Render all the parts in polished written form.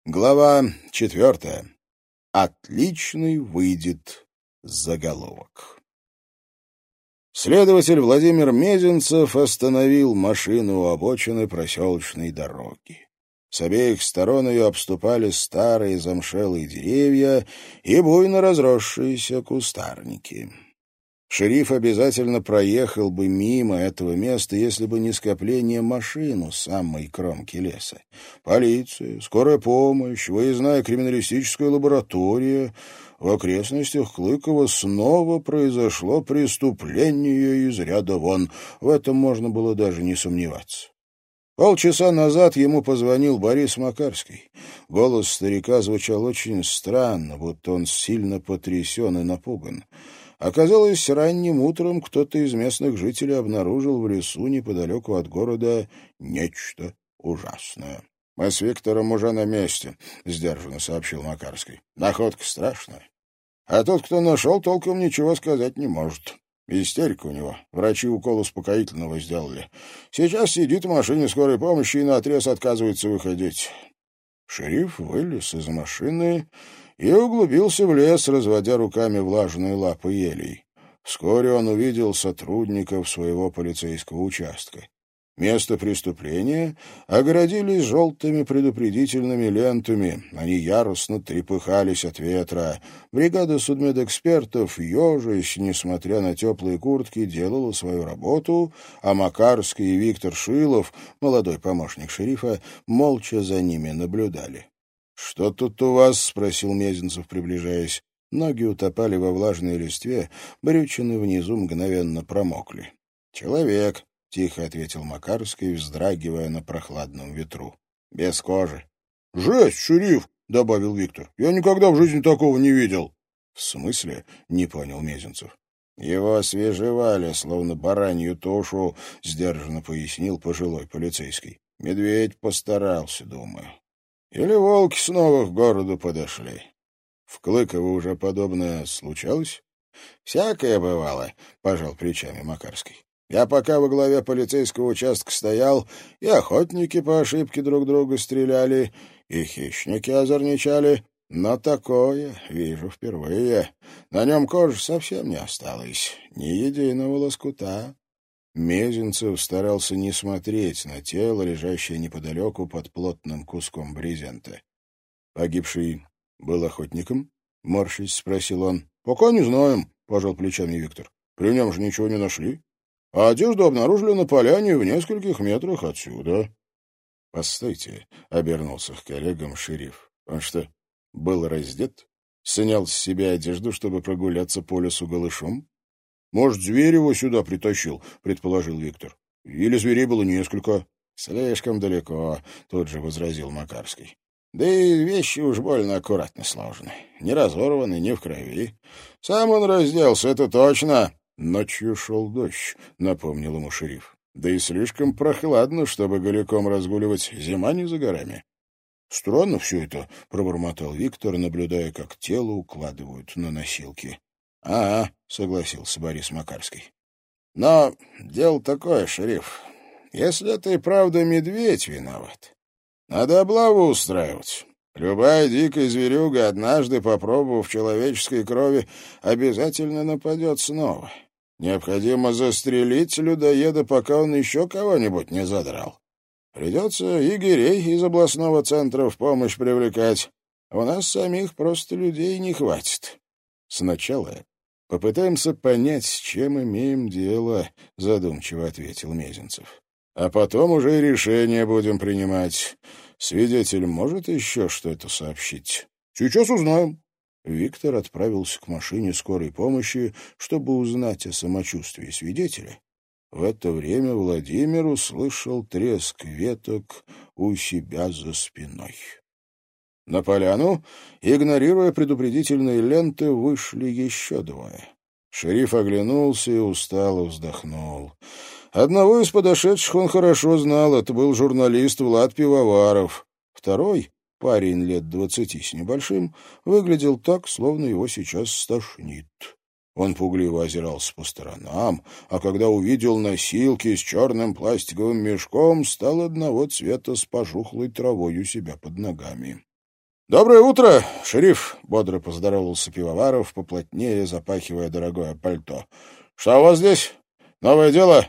Глава 4. Отличный выйдет заголовок. Следователь Владимир Мезенцев остановил машину у обочины проселочной дороги. С обеих сторон ее обступали старые замшелые деревья и буйно разросшиеся кустарники. Шериф обязательно проехал бы мимо этого места, если бы не скопление машин у самой кромки леса. Полиция, скорая помощь, выездная криминалистическая лаборатория. В окрестностях Клыкова снова произошло преступление из ряда вон. В этом можно было даже не сомневаться. Полчаса назад ему позвонил Борис Макарский. Голос старика звучал очень странно, будто он сильно потрясен и напуган. Оказалось, ранним утром кто-то из местных жителей обнаружил в лесу неподалеку от города нечто ужасное. «Мы с Виктором уже на месте», — сдержанно сообщил Макарский. «Находка страшная. А тот, кто нашел, толком ничего сказать не может. Истерика у него. Врачи укол успокоительного сделали. Сейчас сидит в машине скорой помощи и наотрез отказывается выходить». Шериф вылез из машины и углубился в лес, разводя руками влажные лапы елей. Вскоре он увидел сотрудников своего полицейского участка. Место преступления огородили желтыми предупредительными лентами. Они яростно трепыхались от ветра. Бригада судмедэкспертов, ежась, несмотря на теплые куртки, делала свою работу, а Макарский и Виктор Шилов, молодой помощник шерифа, молча за ними наблюдали. «Что тут у вас?» — спросил Мезенцев, приближаясь. Ноги утопали во влажной листве, брючины внизу мгновенно промокли. «Человек», — тихо ответил Макарский, вздрагивая на прохладном ветру. «Без кожи». «Жесть, шериф!» — добавил Виктор. «Я никогда в жизни такого не видел». «В смысле?» — не понял Мезенцев. «Его освежевали, словно баранью тушу», — сдержанно пояснил пожилой полицейский. «Медведь постарался, думаю. Или волки снова к городу подошли. В Клыково уже подобное случалось?» «Всякое бывало», — пожал плечами Макарский. «Я пока во главе полицейского участка стоял, и охотники по ошибке друг друга стреляли, и хищники озорничали, но такое вижу впервые. На нем кожи совсем не осталось, ни единого лоскута». Мезенцев старался не смотреть на тело, лежащее неподалеку под плотным куском брезента. «Погибший был охотником?» — морщись спросил он. «Пока не знаем», — пожал плечами Виктор. «При нем же ничего не нашли. А одежду обнаружили на поляне в нескольких метрах отсюда». «Постойте», — обернулся к коллегам шериф. «Он что, был раздет? Снял с себя одежду, чтобы прогуляться по лесу голышом?» «Может, зверь его сюда притащил», — предположил Виктор. «Или зверей было несколько». «Слишком далеко», — тут же возразил Макарский. «Да и вещи уж больно аккуратно сложены. Не разорваны, не в крови. Сам он разделся, это точно». «Ночью шел дождь», — напомнил ему шериф. «Да и слишком прохладно, чтобы голиком разгуливать. Зима не за горами». «Странно все это», — пробормотал Виктор, наблюдая, как тело укладывают на носилки. «Ага», — согласился Борис Макарский. «Но дело такое, шериф. Если это и правда медведь виноват, надо облаву устраивать. Любая дикая зверюга, однажды попробовав человеческой крови, обязательно нападет снова. Необходимо застрелить людоеда, пока он еще кого-нибудь не задрал. Придется егерей из областного центра в помощь привлекать. У нас самих просто людей не хватит». «Сначала попытаемся понять, с чем имеем дело», — задумчиво ответил Мезенцев. «А потом уже и решение будем принимать. Свидетель может еще что-то сообщить?» «Сейчас узнаем». Виктор отправился к машине скорой помощи, чтобы узнать о самочувствии свидетеля. В это время Владимир услышал треск веток у себя за спиной. На поляну, игнорируя предупредительные ленты, вышли еще двое. Шериф оглянулся и устало вздохнул. Одного из подошедших он хорошо знал, это был журналист Влад Пивоваров. Второй, парень лет 20 с небольшим, выглядел так, словно его сейчас стошнит. Он пугливо озирался по сторонам, а когда увидел носилки с черным пластиковым мешком, стал одного цвета с пожухлой травой у себя под ногами. «Доброе утро, шериф!» — бодро поздоровался Пивоваров, поплотнее запахивая дорогое пальто. «Что у вас здесь? Новое дело?»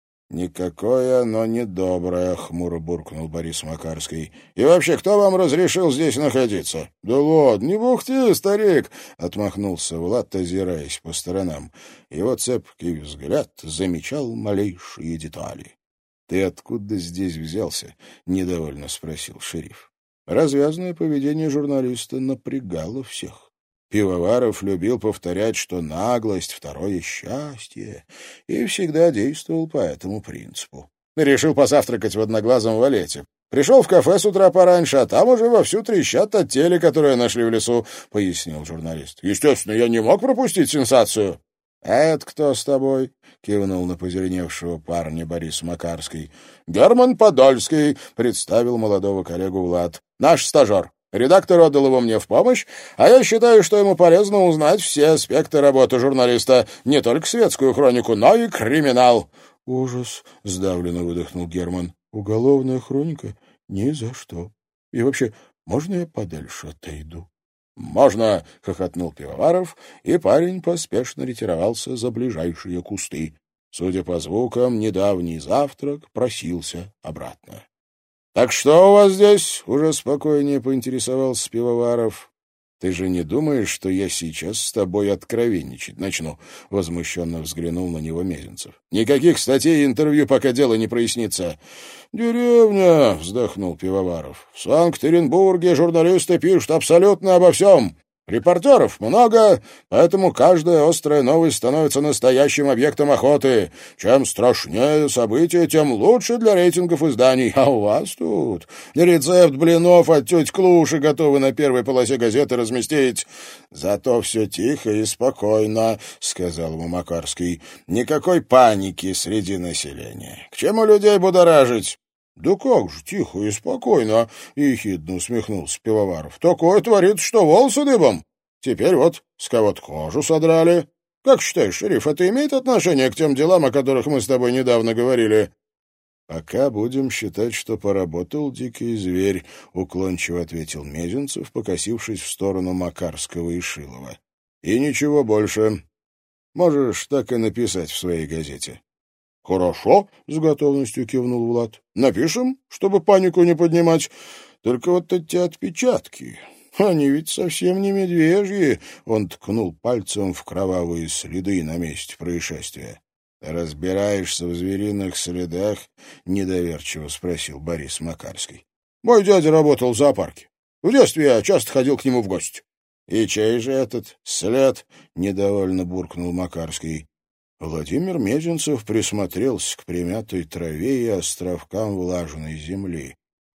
«Никакое оно недоброе», — хмуро буркнул Борис Макарский. «И вообще, кто вам разрешил здесь находиться?» «Да ладно, не бухти, старик!» — отмахнулся Влад, озираясь по сторонам. Его цепкий взгляд замечал малейшие детали. «Ты откуда здесь взялся?» — недовольно спросил шериф. Развязное поведение журналиста напрягало всех. Пивоваров любил повторять, что наглость — второе счастье, и всегда действовал по этому принципу. Решил позавтракать в одноглазом валете. Пришел в кафе с утра пораньше, а там уже вовсю трещат от теле, которое нашли в лесу, — пояснил журналист. Естественно, я не мог пропустить сенсацию. — А это кто с тобой? — кивнул на позеленевшего парня Борис Макарский. — Герман Подольский, — представил молодого коллегу Влад. — Наш стажер. Редактор отдал его мне в помощь, а я считаю, что ему полезно узнать все аспекты работы журналиста, не только светскую хронику, но и криминал. — Ужас! — сдавленно выдохнул Герман. — Уголовная хроника? Ни за что. И вообще, можно я подальше отойду? — Можно! — хохотнул Пивоваров, и парень поспешно ретировался за ближайшие кусты. Судя по звукам, недавний завтрак просился обратно. — Так что у вас здесь? — уже спокойнее поинтересовался Пивоваров. — Ты же не думаешь, что я сейчас с тобой откровенничать начну? — возмущенно взглянул на него Мезенцев. — Никаких статей и интервью, пока дело не прояснится. — Деревня! — вздохнул Пивоваров. — В Санкт-Петербурге журналисты пишут абсолютно обо всем. Репортеров много, поэтому каждая острая новость становится настоящим объектом охоты. Чем страшнее события, тем лучше для рейтингов изданий. А у вас тут рецепт блинов от тети Клуши готовы на первой полосе газеты разместить. Зато все тихо и спокойно, — сказал ему Макарский. Никакой паники среди населения. К чему людей будоражить? — Да как же, тихо и спокойно, — ехидно усмехнулся Пивоваров. — Такое творится, что волосы дыбом. Теперь вот с кого-то кожу содрали. Как считаешь, шериф, это имеет отношение к тем делам, о которых мы с тобой недавно говорили? — Пока будем считать, что поработал дикий зверь, — уклончиво ответил Мезенцев, покосившись в сторону Макарского и Шилова. — И ничего больше. Можешь так и написать в своей газете. — Хорошо, — с готовностью кивнул Влад. — Напишем, чтобы панику не поднимать. Только вот эти отпечатки, они ведь совсем не медвежьи. Он ткнул пальцем в кровавые следы на месте происшествия. — Разбираешься в звериных следах? — недоверчиво спросил Борис Макарский. — Мой дядя работал в зоопарке. В детстве я часто ходил к нему в гости. — И чей же этот след? — недовольно буркнул Макарский. Владимир Мезенцев присмотрелся к примятой траве и островкам влажной земли.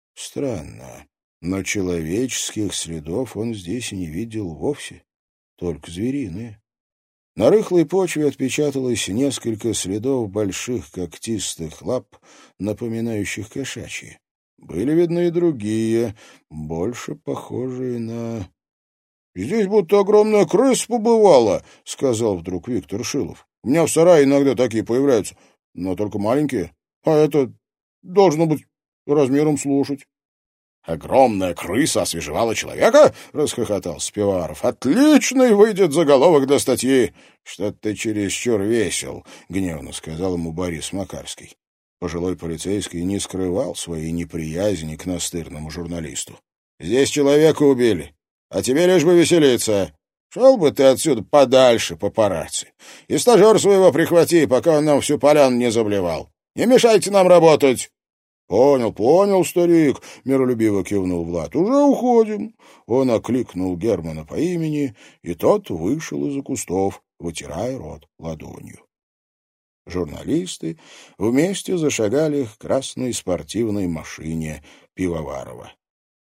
Странно, но человеческих следов он здесь не видел вовсе, только звериные. На рыхлой почве отпечаталось несколько следов больших когтистых лап, напоминающих кошачьи. Были видны и другие, больше похожие на... — Здесь будто огромная крыса побывала, — сказал вдруг Виктор Шилов. У меня в сарае иногда такие появляются, но только маленькие. А это должно быть размером с лошадь. — Огромная крыса освежевала человека? — расхохотался Пивоваров. — Отличный выйдет заголовок для статьи. — Что ты чересчур весел, — гневно сказал ему Борис Макарский. Пожилой полицейский не скрывал своей неприязни к настырному журналисту. — Здесь человека убили, а тебе лишь бы веселиться. Шел бы ты отсюда подальше, папарацци. И стажера своего прихвати, пока он нам всю поляну не заблевал. Не мешайте нам работать. — Понял, старик, — миролюбиво кивнул Влад. — Уже уходим. Он окликнул Германа по имени, и тот вышел из-за кустов, вытирая рот ладонью. Журналисты вместе зашагали к красной спортивной машине Пивоварова.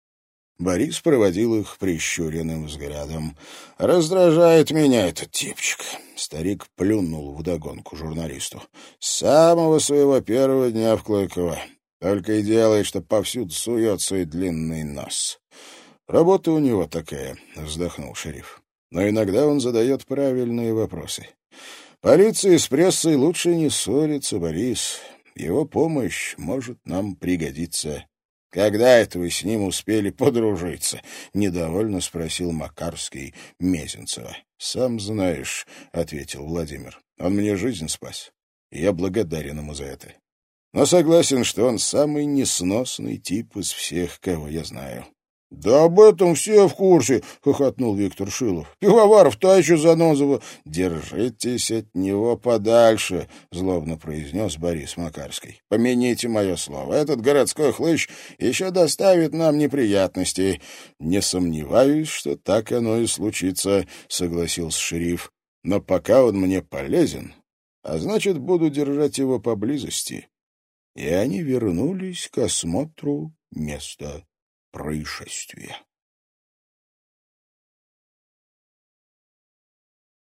Борис проводил их прищуренным взглядом. «Раздражает меня этот типчик». Старик плюнул вдогонку журналисту. «С самого своего первого дня в Клыково. Только и делает, что повсюду сует свой длинный нос». «Работа у него такая», — вздохнул шериф. «Но иногда он задает правильные вопросы. Полиции с прессой лучше не ссориться, Борис. Его помощь может нам пригодиться». Когда это вы с ним успели подружиться? — недовольно спросил Макарский Мезенцева. — Сам знаешь, — ответил Владимир. — Он мне жизнь спас. Я благодарен ему за это. Но согласен, что он самый несносный тип из всех, кого я знаю. — Да об этом все в курсе, — хохотнул Виктор Шилов. — Пивоваров та еще занозово. — Держитесь от него подальше, — злобно произнес Борис Макарский. — Помяните мое слово. Этот городской хлыщ еще доставит нам неприятностей. — Не сомневаюсь, что так оно и случится, — согласился шериф. — Но пока он мне полезен, а значит, буду держать его поблизости. И они вернулись к осмотру места происшествия.